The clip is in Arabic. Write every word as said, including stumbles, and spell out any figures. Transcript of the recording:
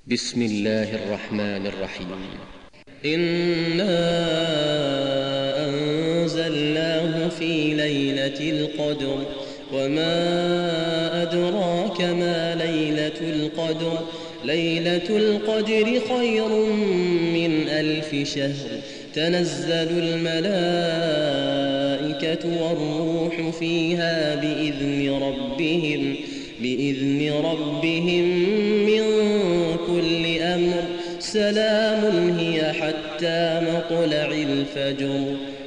بسم الله الرحمن الرحيم. إنا أنزلناه في ليلة القدر وما أدراك ما ليلة القدر ليلة القدر خير من ألف شهر تنزل الملائكة والروح فيها بإذن ربهم بإذن ربهم من كل أمر سلام هي حتى مطلع الفجر.